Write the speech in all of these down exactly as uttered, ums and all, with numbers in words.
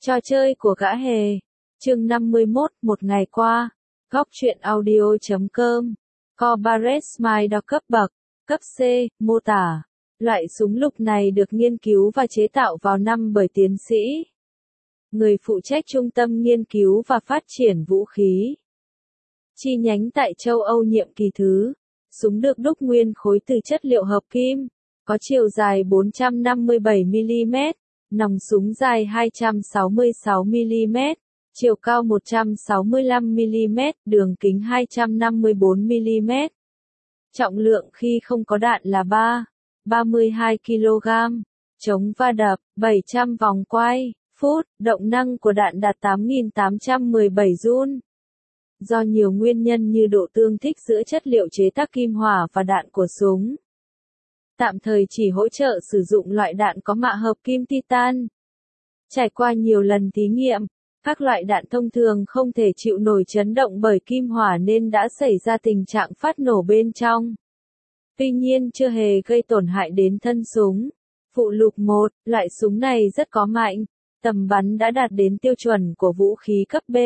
Trò chơi của gã hề. Chương năm mươi mốt, một ngày qua. Góc truyện audio chấm com. Corporate Smile cấp bậc. Cấp C, mô tả. Loại súng lục này được nghiên cứu và chế tạo vào năm bởi tiến sĩ. Người phụ trách Trung tâm Nghiên cứu và Phát triển Vũ khí. Chi nhánh tại châu Âu nhiệm kỳ thứ. Súng được đúc nguyên khối từ chất liệu hợp kim. Có chiều dài bốn trăm năm mươi bảy mi-li-mét. Nòng súng dài hai trăm sáu mươi sáu mi-li-mét, chiều cao một trăm sáu mươi lăm mi-li-mét, đường kính hai trăm năm mươi bốn mi-li-mét. Trọng lượng khi không có đạn là ba phẩy ba mươi hai ki lô gam. Chống va đập, bảy trăm vòng quay, phút. Động năng của đạn đạt tám nghìn tám trăm mười bảy joule. Do nhiều nguyên nhân như độ tương thích giữa chất liệu chế tác kim hỏa và đạn của súng, tạm thời chỉ hỗ trợ sử dụng loại đạn có mạ hợp kim titan. Trải qua nhiều lần thí nghiệm, các loại đạn thông thường không thể chịu nổi chấn động bởi kim hỏa nên đã xảy ra tình trạng phát nổ bên trong. Tuy nhiên chưa hề gây tổn hại đến thân súng. Phụ lục một, loại súng này rất có mạnh, tầm bắn đã đạt đến tiêu chuẩn của vũ khí cấp B.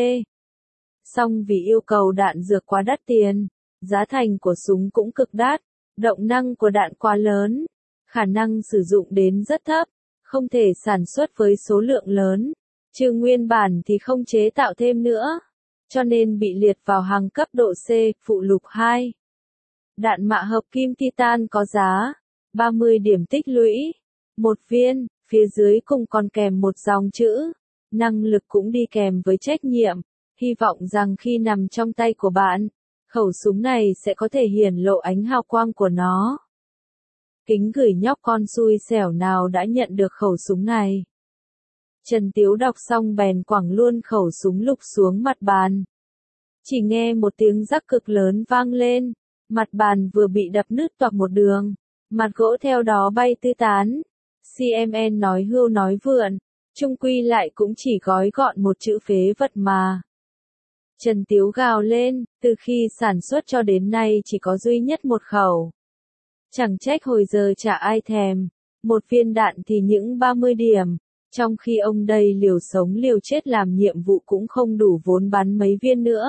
Song vì yêu cầu đạn dược quá đắt tiền, giá thành của súng cũng cực đắt. Động năng của đạn quá lớn, khả năng sử dụng đến rất thấp, không thể sản xuất với số lượng lớn, trừ nguyên bản thì không chế tạo thêm nữa, cho nên bị liệt vào hàng cấp độ C. Phụ lục hai. Đạn mạ hợp kim titan có giá ba mươi điểm tích lũy, một viên, phía dưới cùng còn kèm một dòng chữ. Năng lực cũng đi kèm với trách nhiệm, hy vọng rằng khi nằm trong tay của bạn, khẩu súng này sẽ có thể hiển lộ ánh hào quang của nó. Kính gửi nhóc con xui xẻo nào đã nhận được khẩu súng này. Trần Tiếu đọc xong bèn quẳng luôn khẩu súng lục xuống mặt bàn. Chỉ nghe một tiếng rắc cực lớn vang lên, mặt bàn vừa bị đập nứt toạc một đường, mặt gỗ theo đó bay tứ tán. xê em en nói hưu nói vượn, chung quy lại cũng chỉ gói gọn một chữ phế vật mà. Trần Tiếu gào lên, từ khi sản xuất cho đến nay chỉ có duy nhất một khẩu. Chẳng trách hồi giờ chả ai thèm, một viên đạn thì những ba mươi điểm, trong khi ông đây liều sống liều chết làm nhiệm vụ cũng không đủ vốn bắn mấy viên nữa.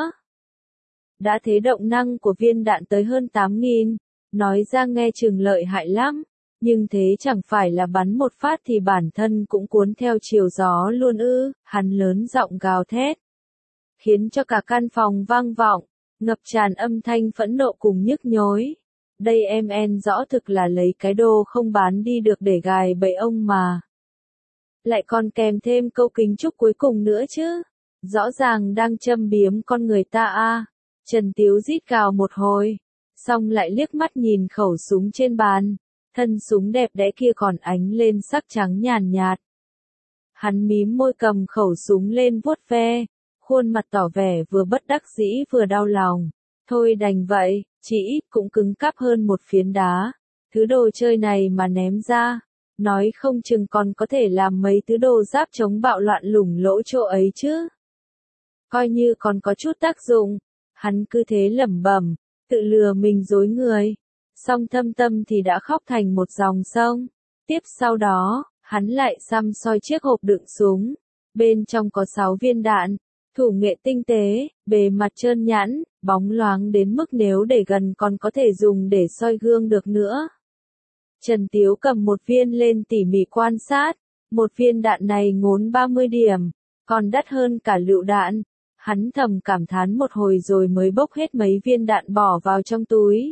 Đã thế động năng của viên đạn tới hơn tám nghìn, nói ra nghe chừng lợi hại lắm, nhưng thế chẳng phải là bắn một phát thì bản thân cũng cuốn theo chiều gió luôn ư, hắn lớn giọng gào thét, khiến cho cả căn phòng vang vọng, ngập tràn âm thanh phẫn nộ cùng nhức nhối. Đây em en rõ thực là lấy cái đồ không bán đi được để gài bẫy ông mà. Lại còn kèm thêm câu kính chúc cuối cùng nữa chứ. Rõ ràng đang châm biếm con người ta a. Trần Tiếu rít gào một hồi, xong lại liếc mắt nhìn khẩu súng trên bàn, thân súng đẹp đẽ kia còn ánh lên sắc trắng nhàn nhạt. Hắn mím môi cầm khẩu súng lên vuốt ve, khuôn mặt tỏ vẻ vừa bất đắc dĩ vừa đau lòng. Thôi đành vậy, chỉ ít cũng cứng cáp hơn một phiến đá. Thứ đồ chơi này mà ném ra, nói không chừng còn có thể làm mấy thứ đồ giáp chống bạo loạn lủng lỗ chỗ ấy chứ. Coi như còn có chút tác dụng, hắn cứ thế lẩm bẩm, tự lừa mình dối người. Song thâm tâm thì đã khóc thành một dòng sông. Tiếp sau đó, hắn lại xăm soi chiếc hộp đựng súng. Bên trong có sáu viên đạn. Thủ nghệ tinh tế, bề mặt trơn nhẵn, bóng loáng đến mức nếu để gần còn có thể dùng để soi gương được nữa. Trần Tiếu cầm một viên lên tỉ mỉ quan sát, một viên đạn này ngốn ba mươi điểm, còn đắt hơn cả lựu đạn. Hắn thầm cảm thán một hồi rồi mới bốc hết mấy viên đạn bỏ vào trong túi.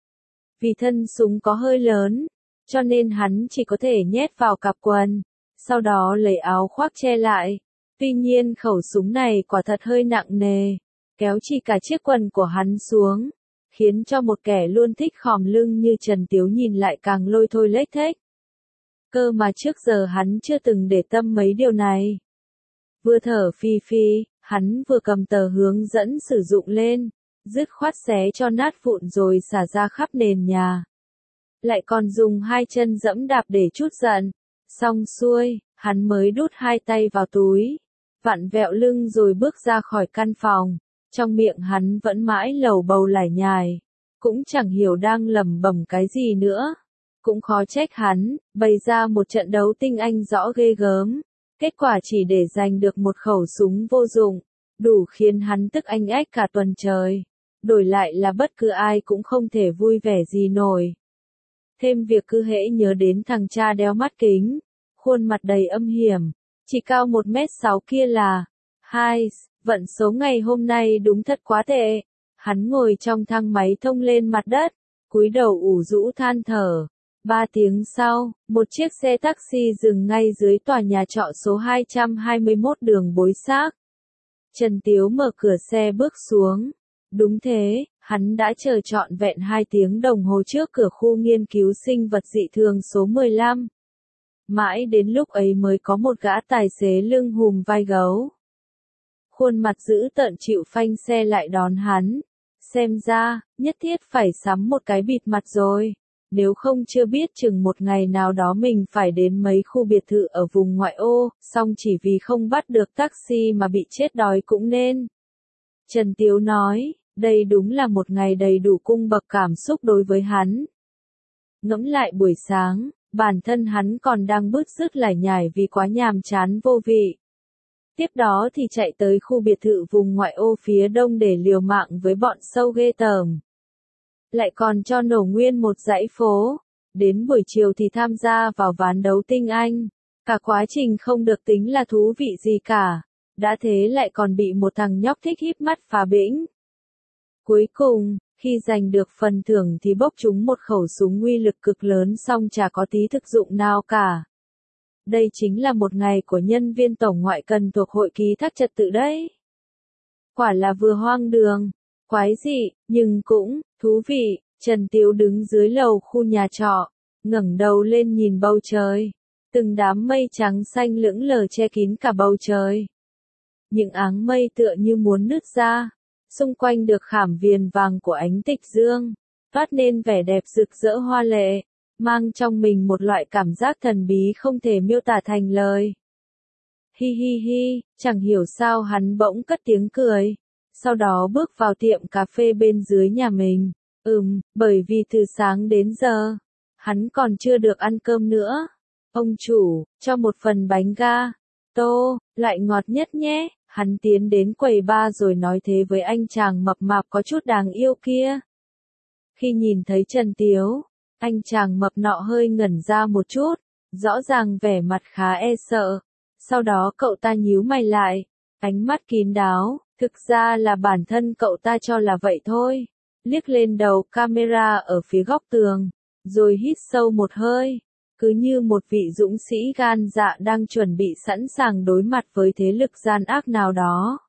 Vì thân súng có hơi lớn, cho nên hắn chỉ có thể nhét vào cặp quần, sau đó lấy áo khoác che lại. Tuy nhiên khẩu súng này quả thật hơi nặng nề, kéo chỉ cả chiếc quần của hắn xuống, khiến cho một kẻ luôn thích khom lưng như Trần Tiếu nhìn lại càng lôi thôi lếch thếch. Cơ mà trước giờ hắn chưa từng để tâm mấy điều này. Vừa thở phì phì, hắn vừa cầm tờ hướng dẫn sử dụng lên, dứt khoát xé cho nát vụn rồi xả ra khắp nền nhà. Lại còn dùng hai chân dẫm đạp để trút giận, xong xuôi, hắn mới đút hai tay vào túi, vặn vẹo lưng rồi bước ra khỏi căn phòng, trong miệng hắn vẫn mãi lầu bầu lải nhải, cũng chẳng hiểu đang lẩm bẩm cái gì nữa. Cũng khó trách hắn, bày ra một trận đấu tinh anh rõ ghê gớm, Kết quả chỉ để giành được một khẩu súng vô dụng, đủ khiến hắn tức anh ách cả tuần trời. Đổi lại là bất cứ ai cũng không thể vui vẻ gì nổi. Thêm việc cứ hễ nhớ đến thằng cha đeo mắt kính, khuôn mặt đầy âm hiểm, chỉ cao một mét sáu kia là, hai, vận số ngày hôm nay đúng thật quá tệ. Hắn ngồi trong thang máy thông lên mặt đất, cúi đầu ủ rũ than thở. Ba tiếng sau, một chiếc xe taxi dừng ngay dưới tòa nhà trọ số hai trăm hai mươi mốt đường Bối Xác. Trần Tiếu mở cửa xe bước xuống. Đúng thế, hắn đã chờ trọn vẹn hai tiếng đồng hồ trước cửa khu nghiên cứu sinh vật dị thường số mười lăm. Mãi đến lúc ấy mới có một gã tài xế lưng hùm vai gấu. Khuôn mặt dữ tợn chịu phanh xe lại đón hắn. Xem ra, nhất thiết phải sắm một cái bịt mặt rồi. Nếu không chưa biết chừng một ngày nào đó mình phải đến mấy khu biệt thự ở vùng ngoại ô, song chỉ vì không bắt được taxi mà bị chết đói cũng nên. Trần Tiếu nói, đây đúng là một ngày đầy đủ cung bậc cảm xúc đối với hắn. Ngẫm lại buổi sáng, bản thân hắn còn đang bứt rứt lải nhải vì quá nhàm chán vô vị. Tiếp đó thì chạy tới khu biệt thự vùng ngoại ô phía đông để liều mạng với bọn sâu ghê tởm. Lại còn cho nổ nguyên một dãy phố. Đến buổi chiều thì tham gia vào ván đấu tinh anh. Cả quá trình không được tính là thú vị gì cả. Đã thế lại còn bị một thằng nhóc thích híp mắt phá bĩnh. Cuối cùng, khi giành được phần thưởng thì bốc trúng một khẩu súng uy lực cực lớn song chả có tí thực dụng nào cả. Đây chính là một ngày của nhân viên tổng ngoại cần thuộc hội ký thác trật tự đấy. Quả là vừa hoang đường, quái dị, nhưng cũng thú vị. Trần Tiếu đứng dưới lầu khu nhà trọ, ngẩng đầu lên nhìn bầu trời. Từng đám mây trắng xanh lững lờ che kín cả bầu trời. Những áng mây tựa như muốn nứt ra, xung quanh được khảm viền vàng của ánh tịch dương, toát nên vẻ đẹp rực rỡ hoa lệ, mang trong mình một loại cảm giác thần bí không thể miêu tả thành lời. Hi hi hi, chẳng hiểu sao hắn bỗng cất tiếng cười, sau đó bước vào tiệm cà phê bên dưới nhà mình. Ừm, bởi vì từ sáng đến giờ, hắn còn chưa được ăn cơm nữa. Ông chủ, cho một phần bánh ga, tô, lại ngọt nhất nhé. Hắn tiến đến quầy bar rồi nói thế với anh chàng mập mạp có chút đáng yêu kia. Khi nhìn thấy Trần Tiếu, anh chàng mập nọ hơi ngẩn ra một chút, rõ ràng vẻ mặt khá e sợ. Sau đó cậu ta nhíu mày lại, ánh mắt kín đáo, thực ra là bản thân cậu ta cho là vậy thôi. Liếc lên đầu camera ở phía góc tường, rồi hít sâu một hơi. Cứ như một vị dũng sĩ gan dạ đang chuẩn bị sẵn sàng đối mặt với thế lực gian ác nào đó.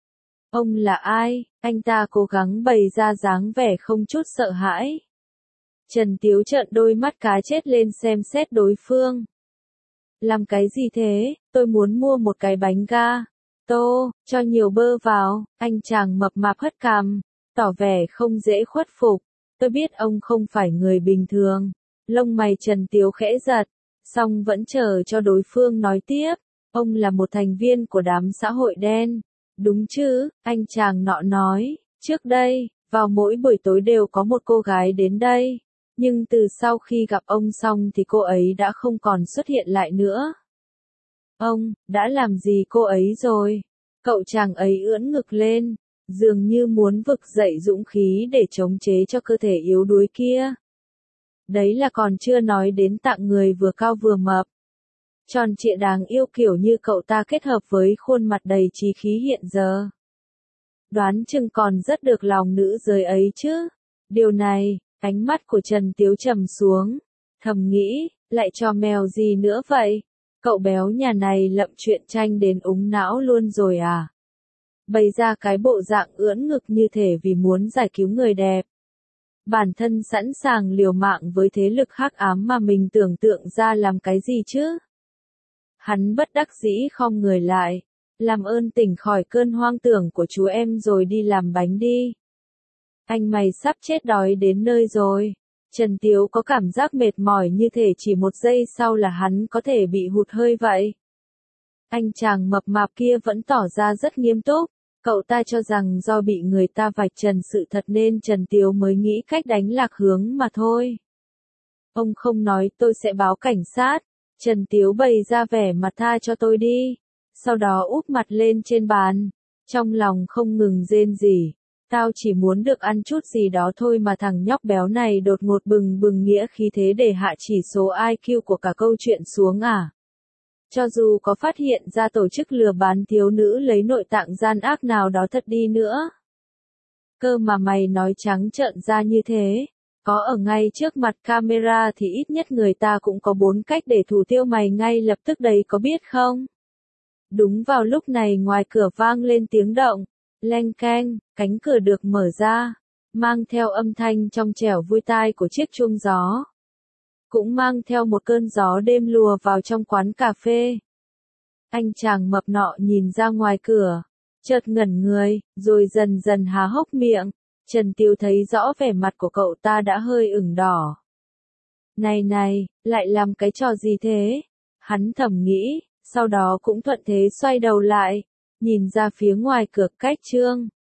Ông là ai? Anh ta cố gắng bày ra dáng vẻ không chút sợ hãi. Trần Tiếu trợn đôi mắt cá chết lên xem xét đối phương. Làm cái gì thế? Tôi muốn mua một cái bánh ga. Tô, cho nhiều bơ vào. Anh chàng mập mạp hất cằm, tỏ vẻ không dễ khuất phục. Tôi biết ông không phải người bình thường. Lông mày Trần Tiếu khẽ giật, song vẫn chờ cho đối phương nói tiếp. Ông là một thành viên của đám xã hội đen. Đúng chứ, anh chàng nọ nói, trước đây, vào mỗi buổi tối đều có một cô gái đến đây. Nhưng từ sau khi gặp ông xong thì cô ấy đã không còn xuất hiện lại nữa. Ông, đã làm gì cô ấy rồi? Cậu chàng ấy ưỡn ngực lên, dường như muốn vực dậy dũng khí để chống chế cho cơ thể yếu đuối kia. Đấy là còn chưa nói đến tặng người vừa cao vừa mập. Tròn trịa đáng yêu kiểu như cậu ta kết hợp với khuôn mặt đầy trí khí hiện giờ. Đoán chừng còn rất được lòng nữ giới ấy chứ. Điều này, ánh mắt của Trần Tiếu trầm xuống, thầm nghĩ, lại cho mèo gì nữa vậy? Cậu béo nhà này lậm chuyện tranh đến úng não luôn rồi à? Bày ra cái bộ dạng ưỡn ngực như thể vì muốn giải cứu người đẹp. Bản thân sẵn sàng liều mạng với thế lực hắc ám mà mình tưởng tượng ra làm cái gì chứ? Hắn bất đắc dĩ khom người lại, làm ơn tỉnh khỏi cơn hoang tưởng của chú em rồi đi làm bánh đi. Anh mày sắp chết đói đến nơi rồi. Trần Tiếu có cảm giác mệt mỏi như thể chỉ một giây sau là hắn có thể bị hụt hơi vậy. Anh chàng mập mạp kia vẫn tỏ ra rất nghiêm túc. Cậu ta cho rằng do bị người ta vạch trần sự thật nên Trần Tiếu mới nghĩ cách đánh lạc hướng mà thôi. Ông không nói tôi sẽ báo cảnh sát. Trần Tiếu bày ra vẻ mặt tha cho tôi đi. Sau đó úp mặt lên trên bàn. Trong lòng không ngừng rên rỉ. Tao chỉ muốn được ăn chút gì đó thôi mà thằng nhóc béo này đột ngột bừng bừng nghĩa khí thế để hạ chỉ số i kiu của cả câu chuyện xuống à. Cho dù có phát hiện ra tổ chức lừa bán thiếu nữ lấy nội tạng gian ác nào đó thật đi nữa. Cơ mà mày nói trắng trợn ra như thế. Có ở ngay trước mặt camera thì ít nhất người ta cũng có bốn cách để thủ tiêu mày ngay lập tức đấy có biết không? Đúng vào lúc này ngoài cửa vang lên tiếng động. Leng keng, cánh cửa được mở ra. Mang theo âm thanh trong trẻo vui tai của chiếc chuông gió. Cũng mang theo một cơn gió đêm lùa vào trong quán cà phê. Anh chàng mập nọ nhìn ra ngoài cửa. Chợt ngẩn người, rồi dần dần há hốc miệng. Trần Tiếu thấy rõ vẻ mặt của cậu ta đã hơi ửng đỏ. Này này, lại làm cái trò gì thế? Hắn thầm nghĩ, sau đó cũng thuận thế xoay đầu lại, nhìn ra phía ngoài cửa cách Trương.